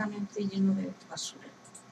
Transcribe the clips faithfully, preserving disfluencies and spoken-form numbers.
completamente lleno de basura.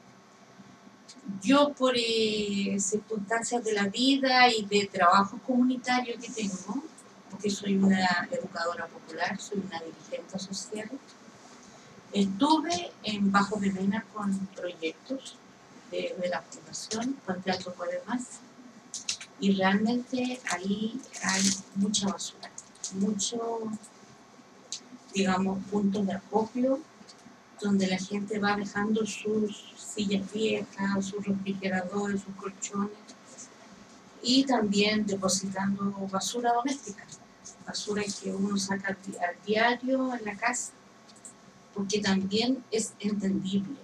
Yo, por eh, circunstancias de la vida y de trabajo comunitario que tengo, porque soy una educadora popular, soy una dirigente social, estuve en Bajo de Mena con proyectos de, de la Fundación Juan de Alto Más, y realmente ahí hay mucha basura, mucho, digamos, puntos de acopio, donde la gente va dejando sus sillas viejas, sus refrigeradores, sus colchones, y también depositando basura doméstica, basura que uno saca al diario en la casa, porque también es entendible.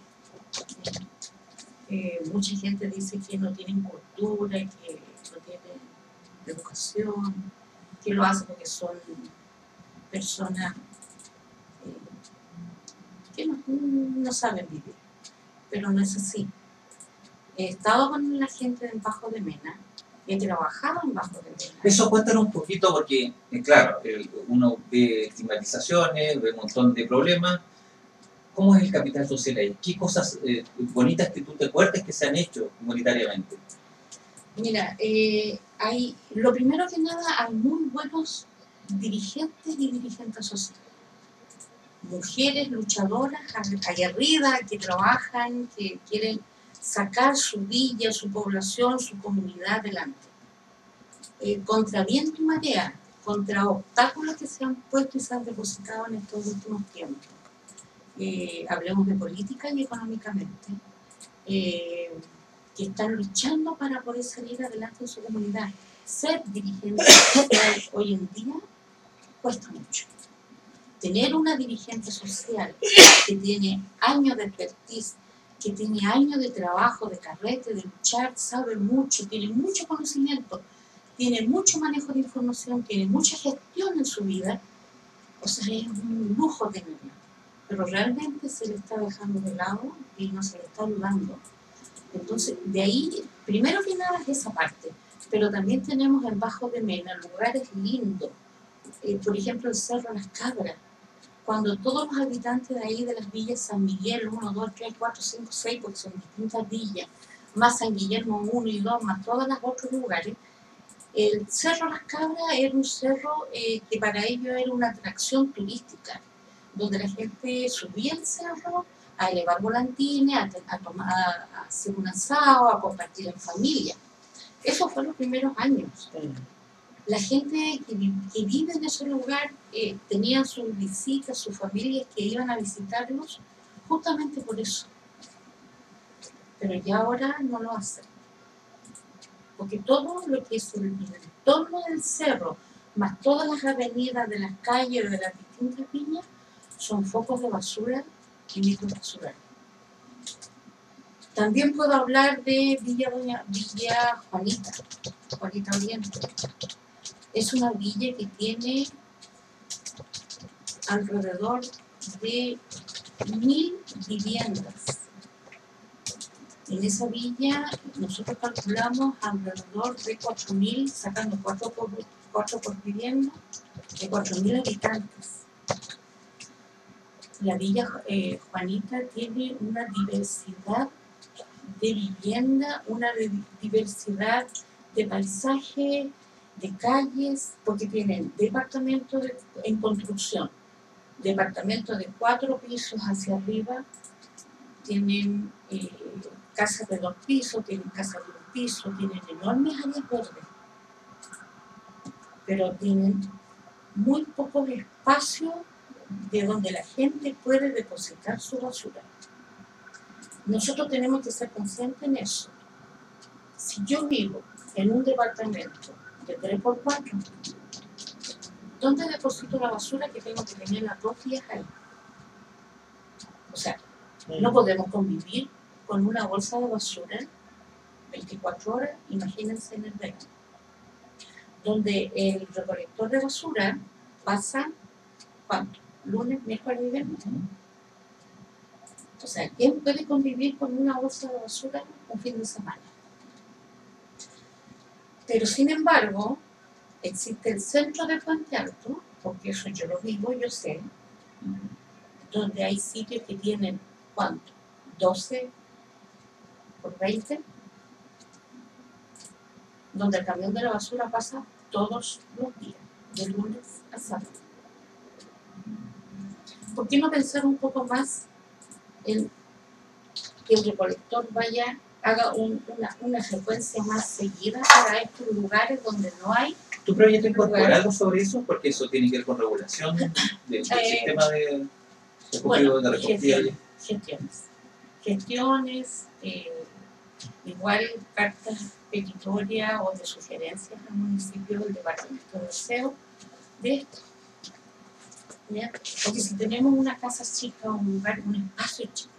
Eh, mucha gente dice que no tienen cultura, que no tienen educación, que lo hacen porque son personas eh, que no, no saben vivir, pero no es así. He estado con la gente en Bajo de Mena, he trabajado en Bajo de Mena. Eso cuéntanos un poquito, porque, eh, claro, el, uno ve estigmatizaciones, ve un montón de problemas. ¿Cómo es el capital social ahí? ¿Qué cosas eh, bonitas que tú te acuerdas que se han hecho comunitariamente? Mira, eh, hay, lo primero que nada, hay muy buenos dirigentes y dirigentes sociales. Mujeres luchadoras, aguerridas, que trabajan, que quieren sacar su villa, su población, su comunidad adelante. Eh, contra viento y marea, contra obstáculos que se han puesto y se han depositado en estos últimos tiempos. Eh, hablemos de política y económicamente, eh, que están luchando para poder salir adelante en su comunidad. Ser dirigente social hoy en día cuesta mucho. Tener una dirigente social que tiene años de expertise, que tiene años de trabajo, de carrete, de luchar, sabe mucho, tiene mucho conocimiento, tiene mucho manejo de información, tiene mucha gestión en su vida, o sea, es un lujo tenerla. Pero realmente se le está dejando de lado y no se le está ayudando. Entonces, de ahí, primero que nada es esa parte, pero también tenemos en Bajo de Mena lugares lindos, eh, por ejemplo el Cerro Las Cabras, cuando todos los habitantes de ahí de las villas San Miguel, uno, dos, tres, cuatro, cinco, seis, porque son distintas villas, más San Guillermo uno y dos, más todos los otros lugares, el Cerro Las Cabras era un cerro eh, que para ellos era una atracción turística, donde la gente subía al cerro a elevar volantines, a, a, tomar, a hacer un asado, a compartir en familia. Eso fue los primeros años. La gente que, que vive en ese lugar eh, tenía sus visitas, sus familias que iban a visitarlos justamente por eso. Pero ya ahora no lo hacen. Porque todo lo que es el, el entorno del cerro, más todas las avenidas de las calles de las distintas villas, son focos de basura y microbasurales. También puedo hablar de Villa, Doña, Villa Juanita, Juanita Oriente. Es una villa que tiene alrededor de mil viviendas. En esa villa nosotros calculamos alrededor de cuatro mil, sacando cuatro por, cuatro por vivienda, de cuatro mil habitantes. La Villa eh, Juanita tiene una diversidad de vivienda, una diversidad de paisaje, de calles, porque tienen departamentos de, en construcción, departamentos de cuatro pisos hacia arriba, tienen eh, casas de dos pisos, tienen casas de un piso, tienen enormes áreas verdes, pero tienen muy pocos espacios de donde la gente puede depositar su basura. Nosotros tenemos que ser conscientes en eso. Si yo vivo en un departamento de tres por cuatro, ¿dónde deposito la basura que tengo que tener las dos días ahí? O sea, no podemos convivir con una bolsa de basura veinticuatro horas, imagínense en el verano, donde el recolector de basura pasa, ¿cuánto? Lunes, miércoles y viernes. O sea, ¿quién puede convivir con una bolsa de basura un fin de semana? Pero sin embargo, existe el centro de Puente Alto, porque eso yo lo vivo, yo sé, donde hay sitios que tienen ¿cuánto? doce por veinte, donde el camión de la basura pasa todos los días, de lunes a sábado. ¿Por qué no pensar un poco más en que el recolector vaya, haga un, una, una frecuencia más seguida para estos lugares donde no hay? ¿Tu proyecto incorpora algo sobre eso? Porque eso tiene que ver con regulación del, del Eh, sistema de, de, bueno, de recogida. gestiones, gestiones, gestiones eh, igual cartas petitorias o de sugerencias al municipio del departamento de aseo de esto. ¿Ya? Porque si tenemos una casa chica, un lugar, un espacio chico,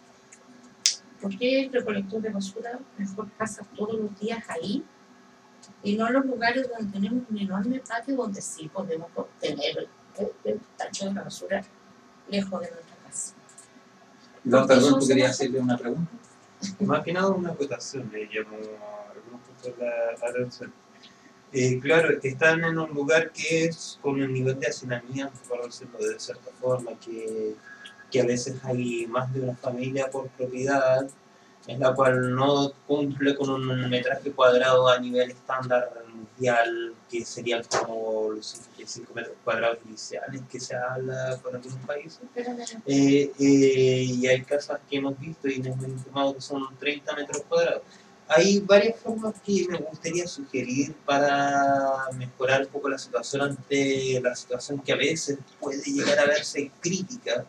¿por qué el recolector de basura mejor pasa todos los días ahí y no en los lugares donde tenemos un enorme patio donde sí podemos obtener el, el tacho de la basura lejos de nuestra casa? No, perdón, ¿tú querías hacerle una pregunta? Más que nada una acotación, me llamó algunos puntos la, la atención. Eh, claro, están en un lugar que es con un nivel de hacinamiento, por decirlo de cierta forma, que, que a veces hay más de una familia por propiedad, en la cual no cumple con un metraje cuadrado a nivel estándar mundial, que serían como los cincuenta y cinco metros cuadrados iniciales que se habla por algunos países. Eh, eh, y hay casas que hemos visto y nos han informado que son treinta metros cuadrados. Hay varias formas que me gustaría sugerir para mejorar un poco la situación ante la situación que a veces puede llegar a verse crítica,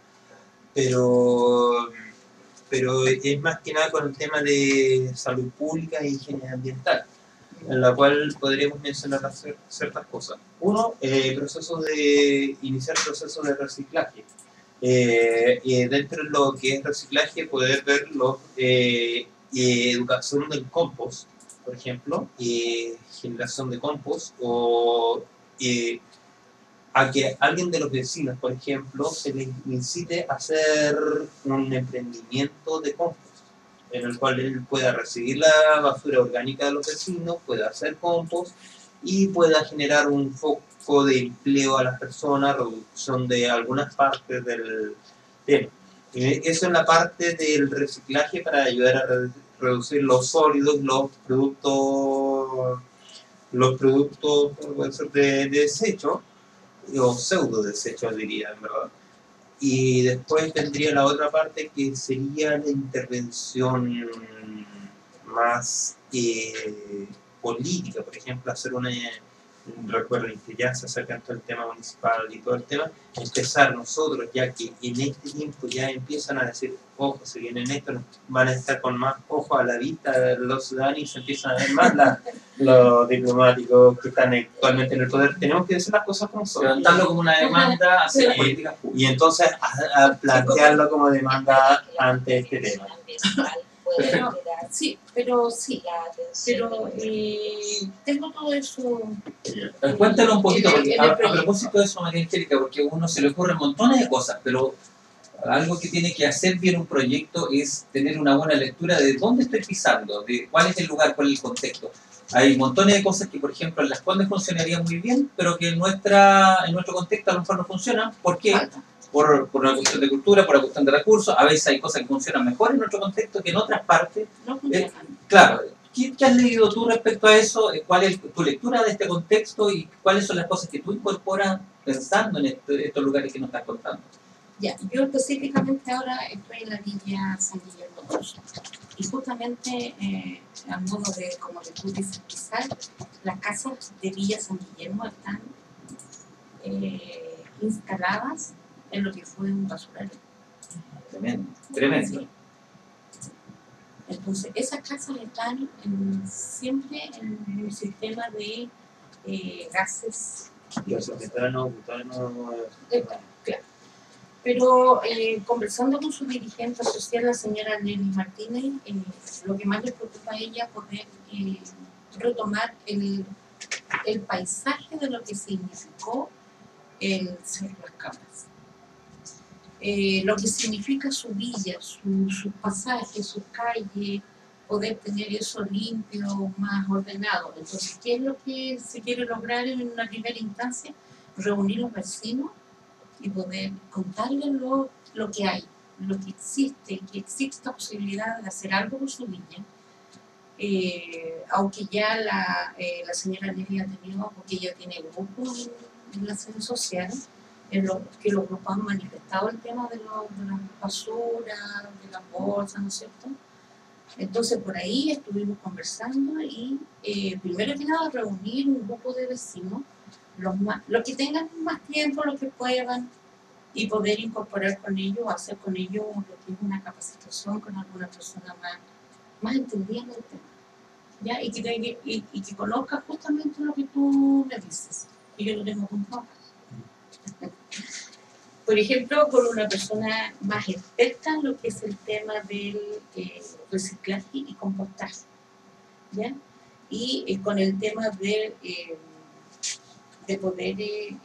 pero, pero es más que nada con el tema de salud pública e higiene ambiental, en la cual podríamos mencionar ciertas cosas. Uno, eh, proceso de iniciar procesos de reciclaje. Eh, eh, dentro de lo que es reciclaje, poder ver los eh, eh, educación del compost, por ejemplo, eh, generación de compost, o eh, a que alguien de los vecinos, por ejemplo, se les incite a hacer un emprendimiento de compost, en el cual él pueda recibir la basura orgánica de los vecinos, pueda hacer compost y pueda generar un foco de empleo a las personas, reducción de algunas partes del tema. Eso en la parte del reciclaje para ayudar a re reducir los sólidos, los productos, los productos de, de desecho, o pseudo desechos diría, en verdad. Y después tendría la otra parte que sería la intervención más eh, política, por ejemplo, hacer una, recuerden que ya se acerca todo el tema municipal y todo el tema, empezar nosotros, ya que en este tiempo ya empiezan a decir, ojo, se vienen esto, van a estar con más ojo a la vista los ciudadanos y se empiezan a ver más la, los diplomáticos que están actualmente en el poder. Tenemos que decir las cosas como son. Levantarlo como una demanda hacia las Y, políticas públicas. y entonces a, a plantearlo como demanda ante este tema. Pero, sí, pero sí, pero eh, tengo todo eso. Eh, Cuéntalo un poquito, en el- porque en a, el a proyecto. propósito de eso, María Angélica, porque a uno se le ocurren montones de cosas, pero algo que tiene que hacer bien un proyecto es tener una buena lectura de dónde estoy pisando, de cuál es el lugar, cuál es el contexto. Hay montones de cosas que, por ejemplo, en las Condes funcionarían muy bien, pero que en, nuestra, en nuestro contexto a lo mejor no funcionan. ¿Por qué? Por, por una cuestión de cultura, por una cuestión de recursos. A veces hay cosas que funcionan mejor en nuestro contexto que en otras partes. No funcionan. Eh, claro, ¿qué, ¿qué has leído tú respecto a eso? ¿Cuál es tu lectura de este contexto y cuáles son las cosas que tú incorporas pensando en este, estos lugares que nos estás contando? Ya, yo específicamente ahora estoy en la Villa San Guillermo dos. Y justamente, eh, a modo de, como que tú dices, quizás las casas de Villa San Guillermo están eh, instaladas en lo que fue un basurero. Tremendo, tremendo. Sí. Entonces, esas casas están en, siempre en un sistema de eh, gases. Los metano, butano, Eh, claro. Pero eh, conversando con su dirigente social, la señora Nelly Martínez, eh, lo que más le preocupa a ella es poder eh, retomar el, el paisaje de lo que significó el Cerro Las Cabras. Eh, lo que significa su villa, su, sus pasajes, sus calles, poder tener eso limpio, más ordenado. Entonces, ¿qué es lo que se quiere lograr en una primera instancia? Reunir los vecinos y poder contarles lo, lo que hay, lo que existe, que existe esta posibilidad de hacer algo por su niña, eh, aunque ya la, eh, la señora Nelly ha tenido, porque ella tiene grupos en la sede social, en los que los grupos han manifestado el tema de, lo, de las basuras, de las bolsas, ¿no es cierto? Entonces por ahí estuvimos conversando y eh, primero que nada reunir un grupo de vecinos, los, más, los que tengan más tiempo, los que puedan, y poder incorporar con ellos, hacer con ellos lo que es una capacitación con alguna persona más, más entendida del tema, ¿ya? Y, que, y, y que conozca justamente lo que tú me dices, y yo lo tengo apuntado. Por ejemplo, con una persona más experta en lo que es el tema del eh, reciclaje y compostaje, ¿ya? Y eh, con el tema de, eh, de poder eh,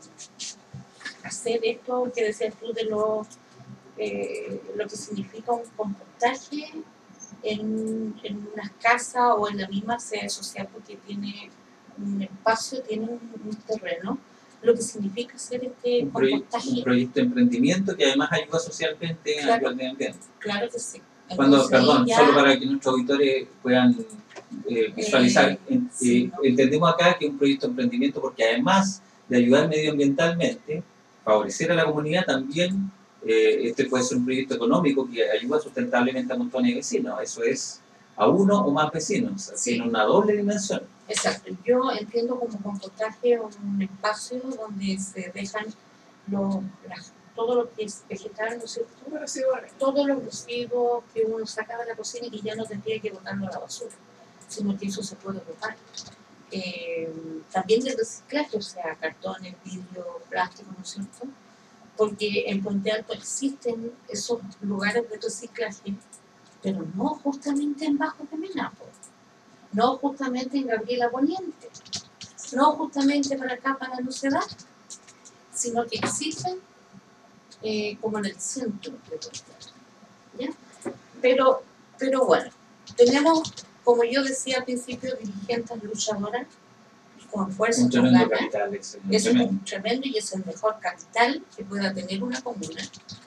hacer esto que decías tú de lo, eh, lo que significa un compostaje en, en unas casas o en la misma sede social, porque tiene un espacio, tiene un, un terreno, lo que significa hacer este un compostaje. compostaje. Un proyecto de emprendimiento que además ayuda socialmente claro, a ayudar al medio ambiente. Claro que sí. Entonces, Cuando, perdón, ya, solo para que nuestros auditores puedan eh, visualizar, eh, eh, sí, no. entendemos acá que es un proyecto de emprendimiento porque además de ayudar medioambientalmente, favorecer a la comunidad, también eh, este puede ser un proyecto económico que ayuda sustentablemente a montones de vecinos. Eso es a uno o más vecinos, o sea, sí. Tiene una doble dimensión. Exacto. Yo entiendo como compostaje un espacio donde se dejan los, las, todo lo que es vegetal, ¿no es cierto? Todos los residuos que uno saca de la cocina y que ya no tendría que botarlo a la basura, sino que eso se puede botar. Eh, también de reciclaje, o sea, cartones, vidrio, plástico, ¿no es cierto? Porque en Puente Alto existen esos lugares de reciclaje, pero no justamente en Bajo de Menapo, no justamente en Gabriela Poniente, no justamente para acá, para la Lucedad, sino que existen eh, como en el centro de Puente Alto, ¿ya? Pero, pero bueno, tenemos, como yo decía al principio, dirigentes luchadoras con fuerza, con ganas. Capital, es, es un tremendo y es el mejor capital que pueda tener una comuna.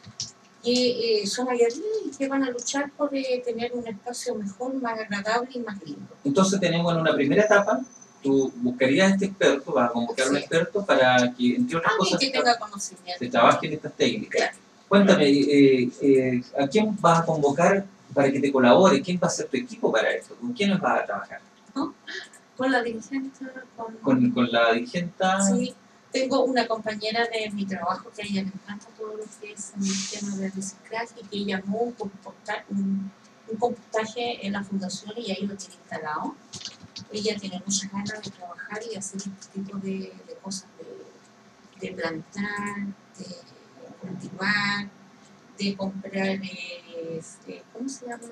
Que eh, son aguerridos y que van a luchar por eh, tener un espacio mejor, más agradable y más lindo. Entonces tenemos en una primera etapa, tú buscarías a este experto, vas a convocar a sí. un experto para que, entre otras ah, cosas, que tenga conocimiento. Se trabaje en estas técnicas. Claro. Cuéntame, eh, eh, ¿a quién vas a convocar para que te colabore? ¿Quién va a ser tu equipo para esto? ¿Con quiénes vas a trabajar? ¿No? Con la dirigente. Con, ¿Con, con la dirigente? Sí. Tengo una compañera de mi trabajo que a ella le encanta todo lo que es el tema del reciclaje y que ella llamó un compostaje, un, un compostaje en la fundación y ahí lo tiene instalado. Ella tiene muchas ganas de trabajar y hacer este tipo de, de cosas, de, de plantar, de cultivar, de comprar, eh, este, ¿cómo se llama?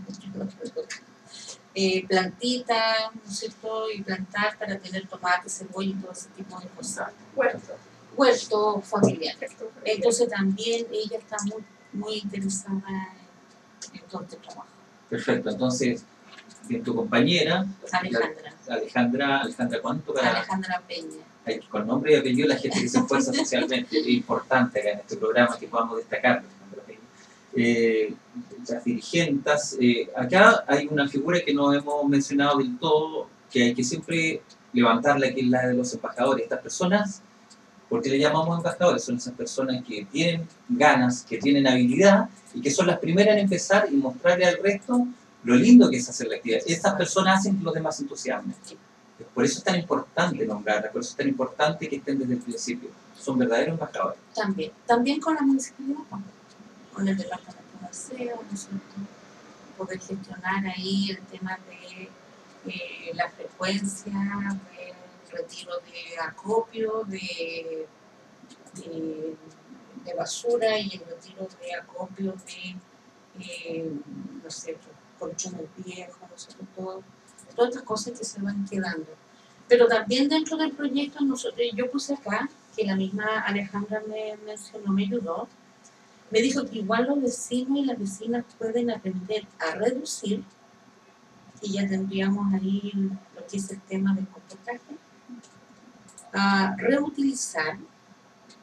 Eh, plantitas, ¿no es cierto? Y plantar para tener tomates, cebolla y todo ese tipo de cosas. Huerto. Huerto familiar. Entonces también ella está muy, muy interesada en, en todo este trabajo. Perfecto, entonces, bien, tu compañera, Alejandra. La, Alejandra, Alejandra, ¿cuánto? Para, Alejandra Peña. Hay, con nombre y apellido la gente que se esfuerza socialmente, es importante acá en este programa que podamos destacar. Eh, las dirigentes, eh, acá hay una figura que no hemos mencionado del todo, que hay que siempre levantarla, que es la de los embajadores. Estas personas, ¿por qué le llamamos embajadores? Son esas personas que tienen ganas, que tienen habilidad y que son las primeras en empezar y mostrarle al resto lo lindo que es hacer la actividad. Estas personas hacen que los demás se entusiasmen. Por eso es tan importante nombrarlas, por eso es tan importante que estén desde el principio. Son verdaderos embajadores. También, también con la municipalidad, con el departamento de aseo, ¿no es cierto? Poder gestionar ahí el tema de eh, la frecuencia, del retiro de acopio, de, de, de basura y el retiro de acopio de, eh, no sé, colchones viejos, ¿no es cierto? Todo, todas estas cosas que se van quedando. Pero también dentro del proyecto, nosotros, yo puse acá, que la misma Alejandra me mencionó, me ayudó, me dijo que igual los vecinos y las vecinas pueden aprender a reducir, y ya tendríamos ahí lo que es el tema del compostaje, a reutilizar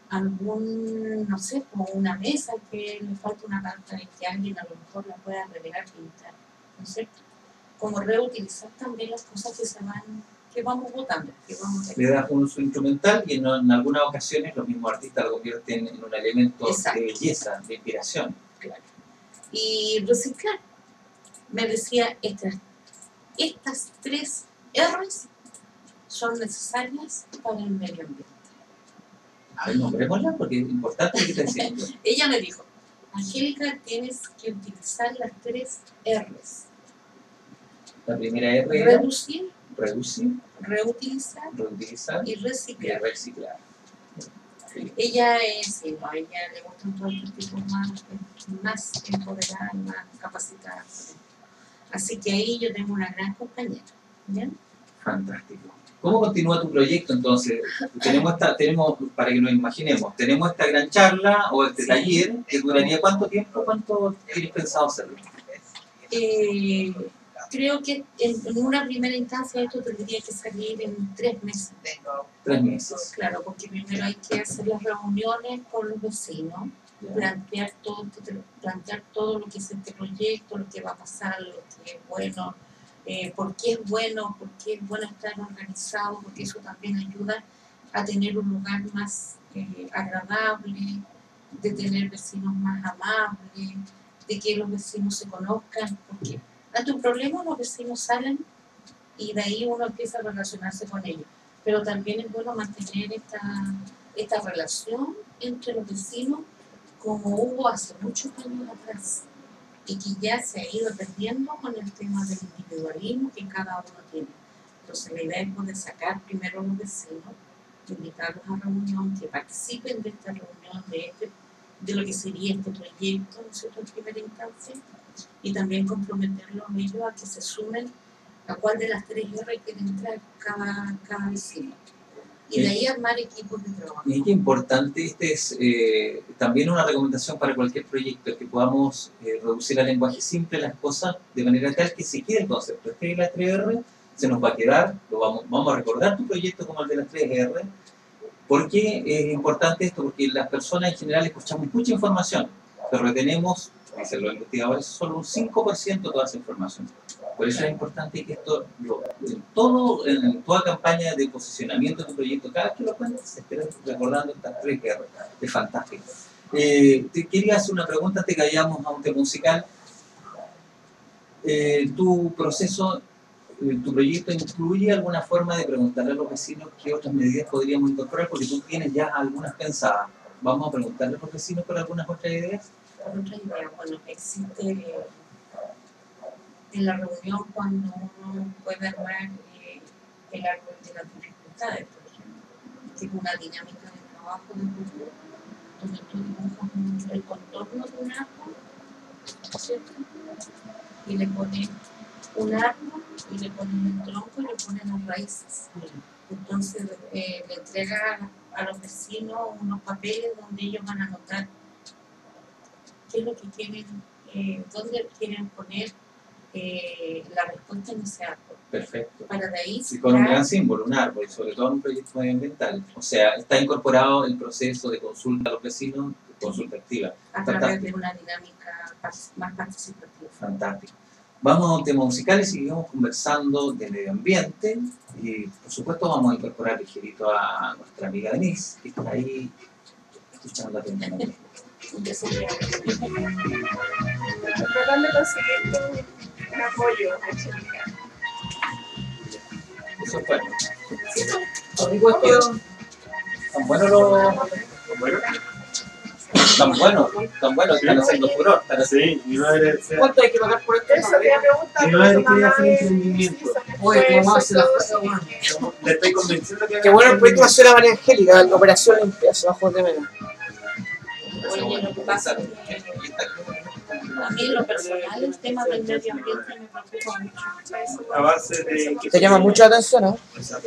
algún, no sé, como una mesa que le falta una carta y que alguien a lo mejor la pueda revelar y pintar, ¿no es cierto? Como reutilizar también las cosas que se van, que vamos botando, que vamos Le das un uso instrumental y en, en algunas ocasiones los mismos artistas lo convierten en un elemento Exacto. de belleza, de inspiración. Claro. Y reciclar. Me decía, estas, estas tres R's son necesarias para el medio ambiente. A ver, nombrémosla porque es importante lo que está diciendo. Ella me dijo, Angélica, tienes que utilizar las tres R's. La primera R era Reducir, reducir, reutilizar reutilizar y y reciclar. reciclar. Ella es, sí, no, a ella le gustan todos los tipos más, más empoderadas, más capacitadas. Así que ahí yo tengo una gran compañera. ¿Bien? Fantástico. ¿Cómo continúa tu proyecto entonces? Tenemos esta, tenemos, para que nos imaginemos, tenemos esta gran charla o este Sí. taller que duraría ¿cuánto tiempo? ¿Cuánto tienes pensado hacerlo? Eh, creo que en, en una primera instancia esto tendría que salir en tres meses. Tres meses. Claro, porque primero hay que hacer las reuniones con los vecinos, Ya. plantear todo, plantear todo lo que es este proyecto, lo que va a pasar, lo que es bueno, eh, por qué es bueno, por qué es bueno estar organizado, porque eso también ayuda a tener un lugar más eh, agradable, de tener vecinos más amables, de que los vecinos se conozcan, porque ante un problema los vecinos salen y de ahí uno empieza a relacionarse con ellos. Pero también es bueno mantener esta, esta relación entre los vecinos como hubo hace muchos años atrás y que ya se ha ido perdiendo con el tema del individualismo que cada uno tiene. Entonces la idea es poder sacar primero a los vecinos, invitarlos a reunión, que participen de esta reunión, de, este, de lo que sería este proyecto, ¿no es cierto?, en primera instancia, y también comprometerlos a ellos a que se sumen a cuál de las tres R quiere entrar cada, cada vecino. Y de ahí armar equipos de trabajo. Y qué importante, este es eh, también una recomendación para cualquier proyecto, que podamos eh, reducir al lenguaje simple las cosas de manera tal que se quede el concepto. Este de las tres R se nos va a quedar, lo vamos, vamos a recordar tu proyecto como el de las tres R. ¿Por qué es importante esto? Porque las personas en general escuchamos mucha información, pero retenemos, dicen los investigadores, solo un cinco por ciento de toda esa información. Por eso es importante que esto, lo, en, todo, en toda campaña de posicionamiento de tu proyecto, cada vez que lo cuentes, se esté recordando estas tres R. Es fantástico. Eh, te quería hacer una pregunta antes que vayamos a un tema musical. Eh, tu proceso, eh, tu proyecto incluye alguna forma de preguntarle a los vecinos qué otras medidas podríamos incorporar, porque tú tienes ya algunas pensadas. Vamos a preguntarle a los vecinos por algunas otras ideas. Por otra idea, bueno, existe en la reunión cuando uno puede armar eh, el árbol de las dificultades, por ejemplo, que es una dinámica de trabajo de grupo, donde tú dibujas un, el contorno de un árbol, ¿cierto? Y le pones un árbol, y le pones el tronco y le pones las raíces. Entonces eh, le entrega a los vecinos unos papeles donde ellos van a anotar qué es lo que quieren, eh, dónde quieren poner eh, la respuesta en ese árbol. Perfecto. Para de ahí Sí, con un gran símbolo, un árbol, sobre todo en un proyecto medioambiental. O sea, está incorporado el proceso de consulta a los vecinos, consulta activa. a través de una dinámica más participativa. Fantástico. Vamos a un tema musical y seguimos conversando de medio ambiente. Y por supuesto vamos a incorporar ligerito a nuestra amiga Denise, que está ahí escuchando atentamente. Tratando de conseguir un apoyo a Angélica. Eso es bueno. Son igual que tan buenos los. Tan buenos, tan buenos, están haciendo furor. Están haciendo... Sí, mi madre decía, ¿Cuánto hay que pagar por esto? Eso quería preguntar. mi porque madre tu quería mamá hacer es- emprendimiento. Oye, tu mamá se la todo, fue, sí, bueno. que- Le estoy convenciendo que haga Qué bueno el proyecto emprendimiento. de la María Angélica, la operación limpieza bajo de menos. Oye, lo que pasa es que a mí en lo personal el tema del medio ambiente me preocupa mucho. A base de que Te llama mucho la atención, ¿no?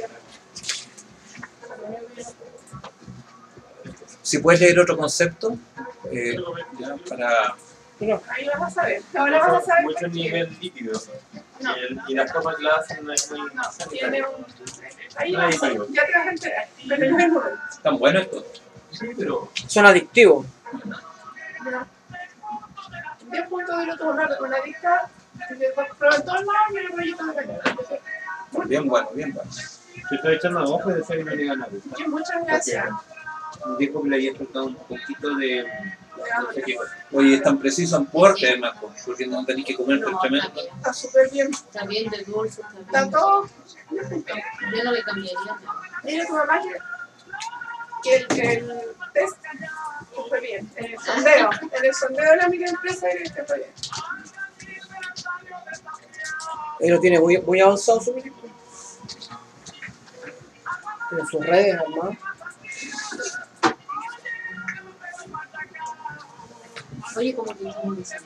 Si puedes leer otro concepto, eh, ya, para... Ahí vas a saber. Ahora vas a saber. mucho por qué. nivel líquido. No, Y, el- y las tomas que la hacen no es muy no, tiene sanitario. un. Ahí vas a saber. Ya te vas a enterar. Pero no es momento. Tan bueno esto. Sí, pero Son adictivos. Ya. diez puntos del otro lado con la lista. Pero en todos lados me lo rollo de canela. bien bueno, bien bueno. Te estoy echando a ojo y después no le gana. Muchas gracias. Dijo que le había faltado un poquito de... no sé qué cosa. Oye, es tan preciso en porte, además, porque no tenéis que comer No, tremendo. está bien. Está súper bien. Está bien de dulce, está Está bien. todo. Yo no le cambiaría nada. Mira tu mamá que el, el test fue bien. En el sondeo. En el sondeo de la microempresa que fue bien. Él lo tiene muy, muy avanzado su ministro. Tiene sus redes armadas. Oye, como que estamos diciendo.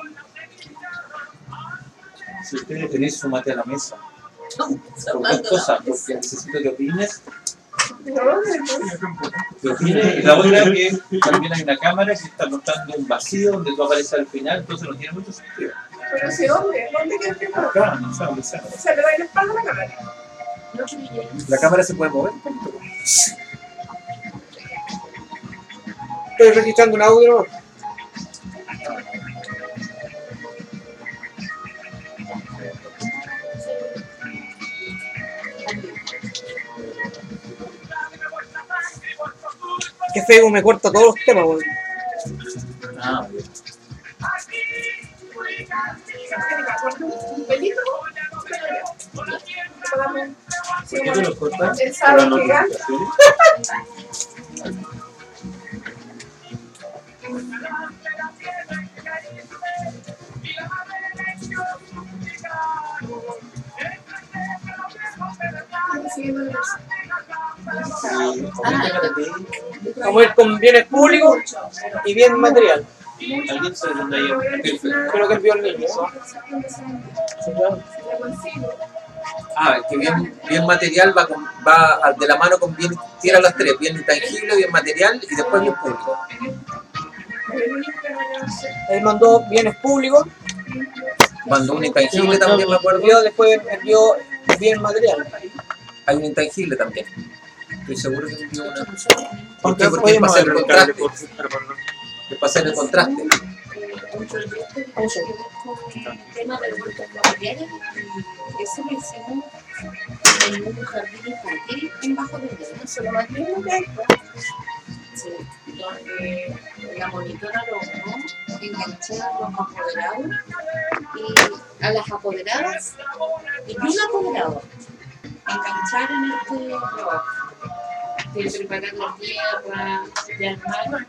Si ustedes tenéis su mate a la mesa, por dos Armando, cosas, porque necesito que opines, No, que opines, y la otra que también hay una cámara que está mostrando un vacío donde tú apareces al final, entonces no tiene mucho sentido. pero si dónde, ¿dónde quieres que no? Acá, no sé, donde sea. Se le da la espalda a la cámara. no creía. La cámara se puede mover. Estoy registrando un audio, ¿no? Que Facebook me corta todos los temas, weón. Ah, bien. Un pelito, pero ya. ¿Por qué te los cortas? El ¿Por sábado las gigante. notificaciones? Sí, Vamos a ir con bienes públicos y bien material. ¿alguien sabe dónde hay el perfil? Creo que envió el niño, ¿no? Sí, claro. Ah, que bien, bien material va, con, va al- de la mano con bien, tira las tres, bien intangible, bien material y después bien público. Él mandó bienes públicos, Mandó un intangible también, me acuerdo. envió, después envió bien material. Hay un intangible también. Estoy seguro que envió una. ¿Por qué? Porque Porque es para hacer el Pero contraste. por su hermano. Es para hacer el contraste. Un proyecto que tiene que ver con el tema de los huertos familiares y eso lo hicimos en un jardín infantil en Bajo del Río. Eso lo más lindo que hay. Sí, donde la monitora logró enganchar a los apoderados y a las apoderadas y un apoderado enganchar en este trabajo de preparar la tierra, de armar,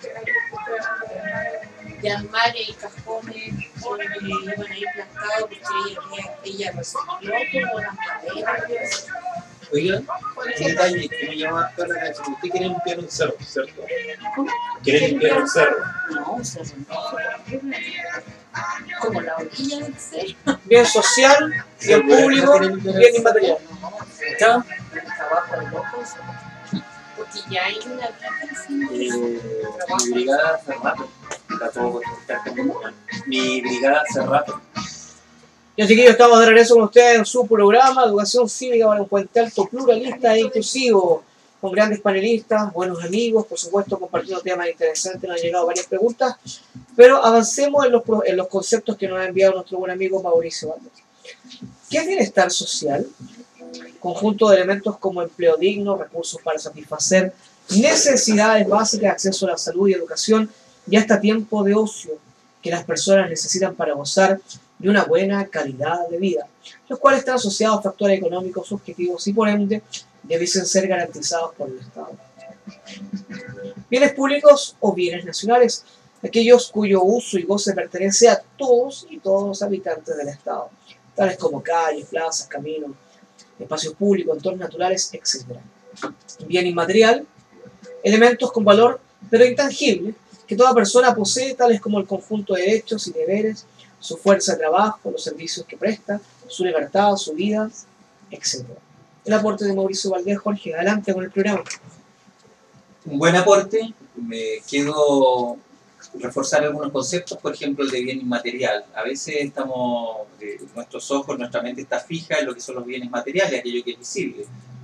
de armar el cajón donde iban a ir plantados porque ella, ella recicló por las maderas. Oigan, un detalle que me llama toda la atención. Usted quiere limpiar un cerro, ¿cierto? ¿Cómo? Quiere limpiar un cerro. No, se rompió. Como la orilla del cerro. Bien social, bien público, bien inmaterial. No, el trabajo de locos. Porque ya hay una vida sin Eh, trabajo. mi brigada hace rato. La puedo contestar como una. Mi brigada hace rato. Y chiquillos, estamos de regreso con ustedes en su programa Educación Cívica para un Puente Alto pluralista e inclusivo, con grandes panelistas, buenos amigos, por supuesto compartiendo temas interesantes. Nos han llegado varias preguntas, pero avancemos en los, pro- en los conceptos que nos ha enviado nuestro buen amigo Mauricio Valdés. ¿Qué es bienestar social? Conjunto de elementos como empleo digno, recursos para satisfacer necesidades básicas, acceso a la salud y educación, y hasta tiempo de ocio que las personas necesitan para gozar de una buena calidad de vida, los cuales están asociados a factores económicos subjetivos y por ende debiesen ser garantizados por el Estado. Bienes públicos o bienes nacionales, aquellos cuyo uso y goce pertenece a todos y todos los habitantes del Estado, tales como calles, plazas, caminos, espacios públicos, entornos naturales, etcétera. Bien inmaterial, elementos con valor pero intangible que toda persona posee, tales como el conjunto de derechos y deberes, su fuerza de trabajo, los servicios que presta, su libertad, su vida, etcétera. El aporte de Mauricio Valdés. Jorge, adelante con el programa. Un buen aporte. Me quedo reforzar algunos conceptos, por ejemplo el de bien inmaterial. A veces estamos, eh, nuestros ojos, nuestra mente está fija en lo que son los bienes materiales, aquello que es visible.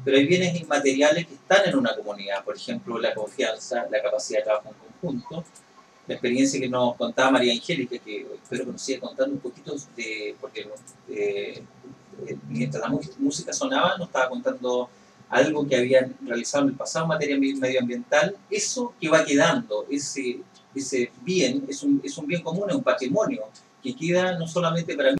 pero hay bienes inmateriales que están en una comunidad, por ejemplo, la confianza, la capacidad de trabajo en conjunto, la experiencia que nos contaba María Angélica, que espero que nos siga contando un poquito, de, porque eh, mientras la música sonaba nos estaba contando algo que habían realizado en el pasado en materia medioambiental. Eso que va quedando, ese, ese bien, es un, es un bien común, es un patrimonio que queda no solamente para mí,